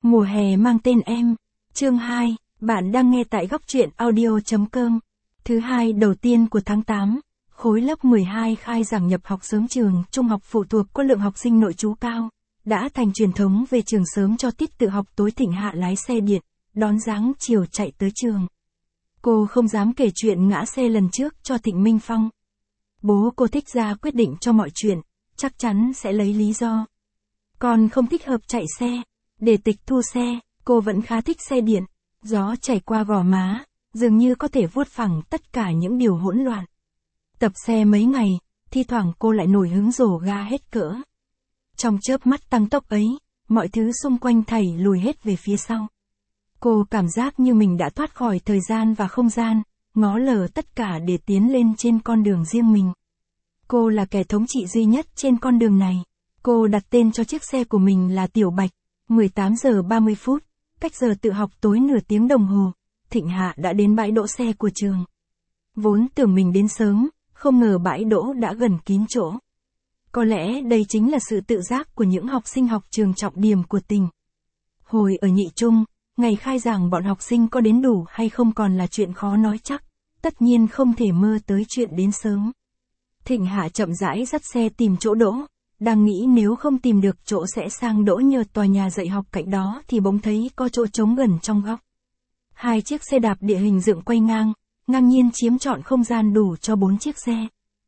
Mùa hè mang tên em. Chương 2, bạn đang nghe tại góc truyện audio.com. Thứ hai đầu tiên của tháng 8, khối lớp 12 khai giảng nhập học sớm trường trung học phụ thuộc có lượng học sinh nội trú cao. Đã thành truyền thống về trường sớm cho tiết tự học tối Thịnh Hạ lái xe điện, đón dáng chiều chạy tới trường. Cô không dám kể chuyện ngã xe lần trước cho Thịnh Minh Phong. Bố cô thích ra quyết định cho mọi chuyện, chắc chắn sẽ lấy lý do. Con không thích hợp chạy xe, để tịch thu xe, cô vẫn khá thích xe điện. Gió chảy qua gò má, dường như có thể vuốt phẳng tất cả những điều hỗn loạn. Tập xe mấy ngày, thi thoảng cô lại nổi hứng rổ ga hết cỡ. Trong chớp mắt tăng tốc ấy, mọi thứ xung quanh thảy lùi hết về phía sau. Cô cảm giác như mình đã thoát khỏi thời gian và không gian, ngó lờ tất cả để tiến lên trên con đường riêng mình. Cô là kẻ thống trị duy nhất trên con đường này. Cô đặt tên cho chiếc xe của mình là Tiểu Bạch. 18 giờ 30 phút, cách giờ tự học tối nửa tiếng đồng hồ, Thịnh Hạ đã đến bãi đỗ xe của trường. Vốn tưởng mình đến sớm, không ngờ bãi đỗ đã gần kín chỗ. Có lẽ đây chính là sự tự giác của những học sinh học trường trọng điểm của tỉnh. Hồi ở nhị trung, ngày khai giảng bọn học sinh có đến đủ hay không còn là chuyện khó nói chắc, tất nhiên không thể mơ tới chuyện đến sớm. Thịnh Hạ chậm rãi dắt xe tìm chỗ đỗ, đang nghĩ nếu không tìm được chỗ sẽ sang đỗ nhờ tòa nhà dạy học cạnh đó thì bỗng thấy có chỗ trống gần trong góc. Hai chiếc xe đạp địa hình dựng quay ngang, ngang nhiên chiếm trọn không gian đủ cho 4 chiếc xe.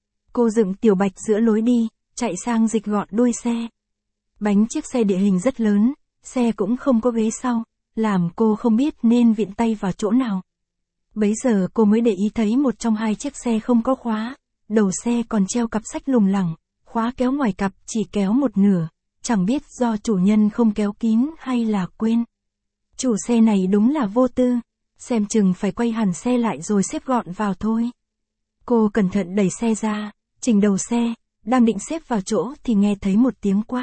Cô dựng Tiểu Bạch giữa lối đi, chạy sang dịch gọn đuôi xe. Bánh chiếc xe địa hình rất lớn, xe cũng không có ghế sau, làm cô không biết nên vịn tay vào chỗ nào. Bấy giờ cô mới để ý thấy một trong hai chiếc xe không có khóa, đầu xe còn treo cặp sách lủng lẳng, khóa kéo ngoài cặp chỉ kéo một nửa, chẳng biết do chủ nhân không kéo kín hay là quên. Chủ xe này đúng là vô tư, xem chừng phải quay hẳn xe lại rồi xếp gọn vào thôi. Cô cẩn thận đẩy xe ra, chỉnh đầu xe, đang định xếp vào chỗ thì nghe thấy một tiếng quát.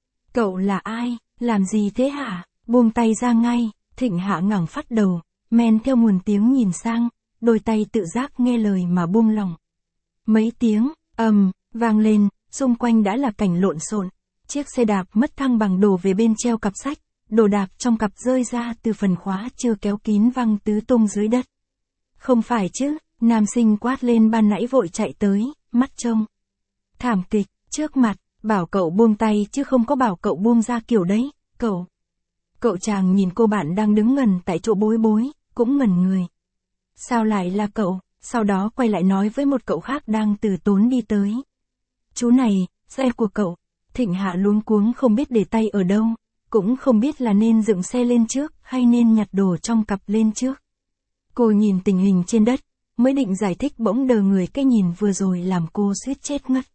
Cậu là ai, làm gì thế hả? Buông tay ra ngay. Thịnh Hạ ngẩng phát đầu, men theo nguồn tiếng nhìn sang, đôi tay tự giác nghe lời mà buông lỏng. Mấy tiếng vang lên, xung quanh đã là cảnh lộn xộn. Chiếc xe đạp mất thăng bằng đổ về bên treo cặp sách, đồ đạc trong cặp rơi ra từ phần khóa chưa kéo kín văng tứ tung dưới đất. Không phải chứ, nam sinh quát lên ban nãy vội chạy tới, mắt trông thảm kịch, trước mặt, bảo cậu buông tay chứ không có bảo cậu buông ra kiểu đấy, Cậu chàng nhìn cô bạn đang đứng ngần tại chỗ bối rối, cũng ngẩn người. Sao lại là cậu? Sau đó quay lại nói với một cậu khác đang từ tốn đi tới. Chú này, xe của cậu. Thịnh Hạ luống cuống không biết để tay ở đâu, cũng không biết là nên dựng xe lên trước hay nên nhặt đồ trong cặp lên trước. Cô nhìn tình hình trên đất, mới định giải thích bỗng đờ người, cái nhìn vừa rồi làm cô suýt chết ngất.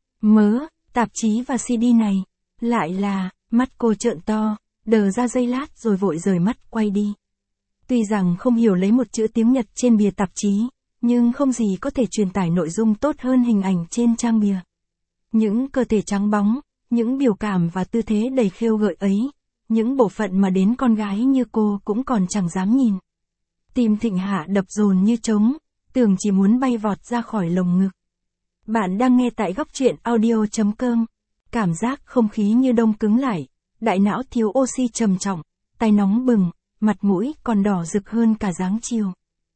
Mớ, tạp chí và CD này, lại là, mắt cô trợn to, đờ ra giây lát rồi vội rời mắt quay đi. Tuy rằng không hiểu lấy một chữ tiếng Nhật trên bìa tạp chí, nhưng không gì có thể truyền tải nội dung tốt hơn hình ảnh trên trang bìa. Những cơ thể trắng bóng, những biểu cảm và tư thế đầy khêu gợi ấy, những bộ phận mà đến con gái như cô cũng còn chẳng dám nhìn. Tim Thịnh Hạ đập dồn như trống, tưởng chỉ muốn bay vọt ra khỏi lồng ngực. Bạn đang nghe tại góc truyện audio.com. Cảm giác không khí như đông cứng lại, đại não thiếu oxy trầm trọng, tay nóng bừng, mặt mũi còn đỏ rực hơn cả dáng chiều.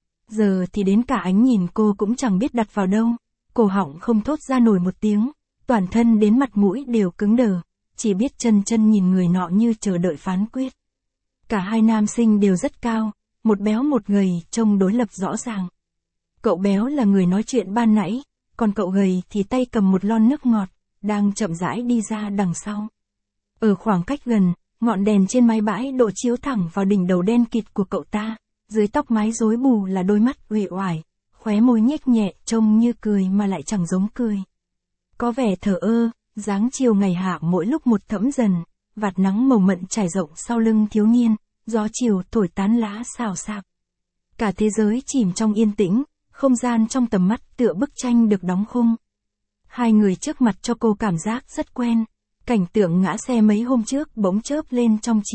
Giờ thì đến cả ánh nhìn cô cũng chẳng biết đặt vào đâu, cổ họng không thốt ra nổi một tiếng, toàn thân đến mặt mũi đều cứng đờ, chỉ biết chân nhìn người nọ như chờ đợi phán quyết. Cả hai nam sinh đều rất cao, một béo một gầy, trông đối lập rõ ràng. Cậu béo là người nói chuyện ban nãy, còn cậu gầy thì tay cầm một lon nước ngọt, đang chậm rãi đi ra đằng sau. Ở khoảng cách gần, ngọn đèn trên mái bãi độ chiếu thẳng vào đỉnh đầu đen kịt của cậu ta, dưới tóc mái rối bù là đôi mắt uể oải, khóe môi nhếch nhẹ trông như cười mà lại chẳng giống cười. Có vẻ thờ ơ, dáng chiều ngày hạ mỗi lúc một thẫm dần, vạt nắng màu mận trải rộng sau lưng thiếu niên, gió chiều thổi tán lá xào xạc. Cả thế giới chìm trong yên tĩnh, không gian trong tầm mắt tựa bức tranh được đóng khung. Hai người trước mặt cho cô cảm giác rất quen, cảnh tượng ngã xe mấy hôm trước bỗng chớp lên trong trí.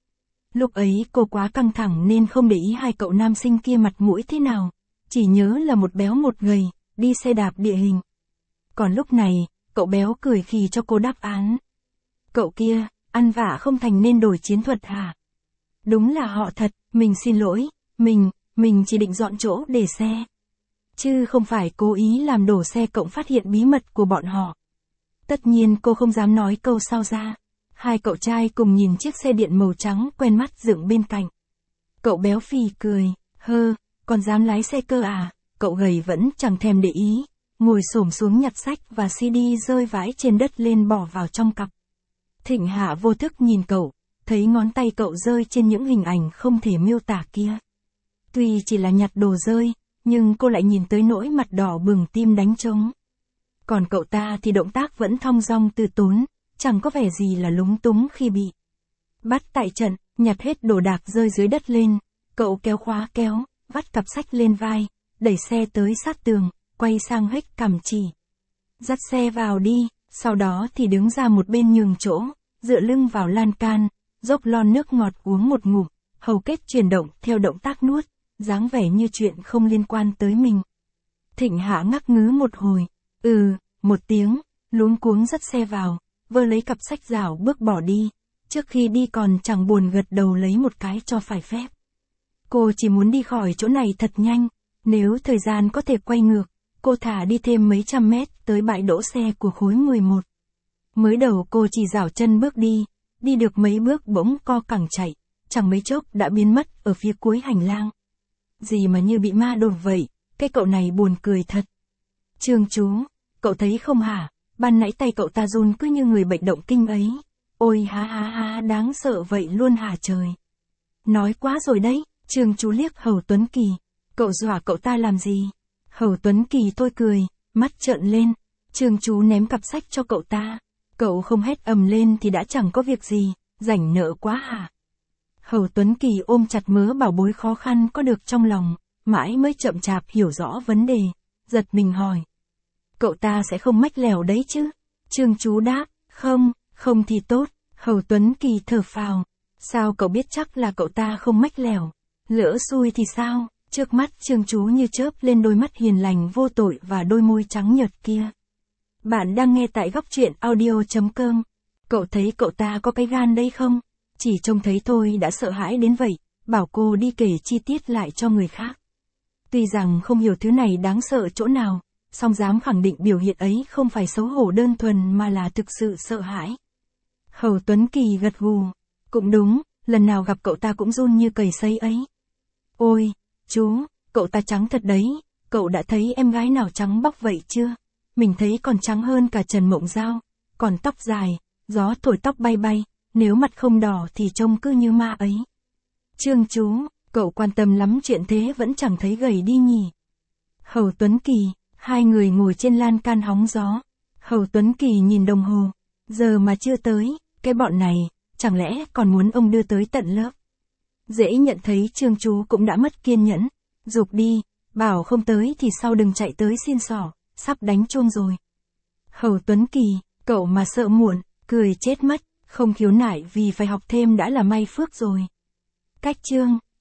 Lúc ấy cô quá căng thẳng nên không để ý hai cậu nam sinh kia mặt mũi thế nào, chỉ nhớ là một béo một gầy, đi xe đạp địa hình. Còn lúc này, cậu béo cười khì cho cô đáp án. Cậu kia, ăn vạ không thành nên đổi chiến thuật hả? Đúng là họ thật, mình xin lỗi, mình chỉ định dọn chỗ để xe. Chứ không phải cố ý làm đổ xe cộng phát hiện bí mật của bọn họ. Tất nhiên cô không dám nói câu sau ra. Hai cậu trai cùng nhìn chiếc xe điện màu trắng quen mắt dựng bên cạnh. Cậu béo phì cười, còn dám lái xe cơ à? Cậu gầy vẫn chẳng thèm để ý, ngồi xổm xuống nhặt sách và CD rơi vãi trên đất lên bỏ vào trong cặp. Thịnh Hạ vô thức nhìn cậu, thấy ngón tay cậu rơi trên những hình ảnh không thể miêu tả kia. Tuy chỉ là nhặt đồ rơi, nhưng cô lại nhìn tới nỗi mặt đỏ bừng tim đánh trống. Còn cậu ta thì động tác vẫn thong dong từ tốn, chẳng có vẻ gì là lúng túng khi bị bắt tại trận, nhặt hết đồ đạc rơi dưới đất lên, cậu kéo khóa kéo, vắt cặp sách lên vai, đẩy xe tới sát tường, quay sang hếch cằm chỉ. Dắt xe vào đi, sau đó thì đứng ra một bên nhường chỗ, dựa lưng vào lan can, dốc lon nước ngọt uống một ngụm, hầu kết chuyển động theo động tác nuốt, dáng vẻ như chuyện không liên quan tới mình. Thịnh Hạ ngắc ngứ một hồi, một tiếng, luống cuống dắt xe vào, vơ lấy cặp sách rảo bước bỏ đi, trước khi đi còn chẳng buồn gật đầu lấy một cái cho phải phép. Cô chỉ muốn đi khỏi chỗ này thật nhanh, nếu thời gian có thể quay ngược, cô thả đi thêm mấy trăm mét tới bãi đỗ xe của khối 11. Mới đầu cô chỉ dảo chân bước đi được mấy bước bỗng co cẳng chạy, chẳng mấy chốc đã biến mất ở phía cuối hành lang. Gì mà như bị ma đồn vậy, cái cậu này buồn cười thật. Trương chú, cậu thấy không hả, ban nãy tay cậu ta run cứ như người bệnh động kinh ấy. Ôi ha, đáng sợ vậy luôn hả trời. Nói quá rồi đấy, Trương chú liếc Hầu Tuấn Kỳ, cậu dọa cậu ta làm gì? Hầu Tuấn Kỳ thôi cười, mắt trợn lên, Trương chú ném cặp sách cho cậu ta. Cậu không hét ầm lên thì đã chẳng có việc gì, rảnh nợ quá hả? Hầu Tuấn Kỳ ôm chặt mớ bảo bối khó khăn có được trong lòng, mãi mới chậm chạp hiểu rõ vấn đề, giật mình hỏi. Cậu ta sẽ không mách lèo đấy chứ? Trương chú đáp, không thì tốt. Hầu Tuấn Kỳ thở phào, sao cậu biết chắc là cậu ta không mách lèo? Lỡ xui thì sao? Trước mắt Trương chú như chớp lên đôi mắt hiền lành vô tội và đôi môi trắng nhợt kia. Bạn đang nghe tại góc truyện audio.com. Cậu thấy cậu ta có cái gan đây không? Chỉ trông thấy thôi đã sợ hãi đến vậy, bảo cô đi kể chi tiết lại cho người khác. Tuy rằng không hiểu thứ này đáng sợ chỗ nào, song dám khẳng định biểu hiện ấy không phải xấu hổ đơn thuần mà là thực sự sợ hãi. Hầu Tuấn Kỳ gật gù, cũng đúng, lần nào gặp cậu ta cũng run như cầy sấy ấy. Ôi, chú, cậu ta trắng thật đấy, cậu đã thấy em gái nào trắng bóc vậy chưa? Mình thấy còn trắng hơn cả Trần Mộng Giao, còn tóc dài, gió thổi tóc bay bay, nếu mặt không đỏ thì trông cứ như ma ấy. Trương chú, cậu quan tâm lắm chuyện thế vẫn chẳng thấy gầy đi nhỉ. Hầu Tuấn Kỳ, hai người ngồi trên lan can hóng gió. Hầu Tuấn Kỳ nhìn đồng hồ, giờ mà chưa tới, cái bọn này, chẳng lẽ còn muốn ông đưa tới tận lớp. Dễ nhận thấy Trương chú cũng đã mất kiên nhẫn, giục đi, bảo không tới thì sau đừng chạy tới xin xỏ, sắp đánh chuông rồi. Hầu Tuấn Kỳ, cậu mà sợ muộn, cười chết mất, không khiếu nại vì phải học thêm đã là may phước rồi. Cách chương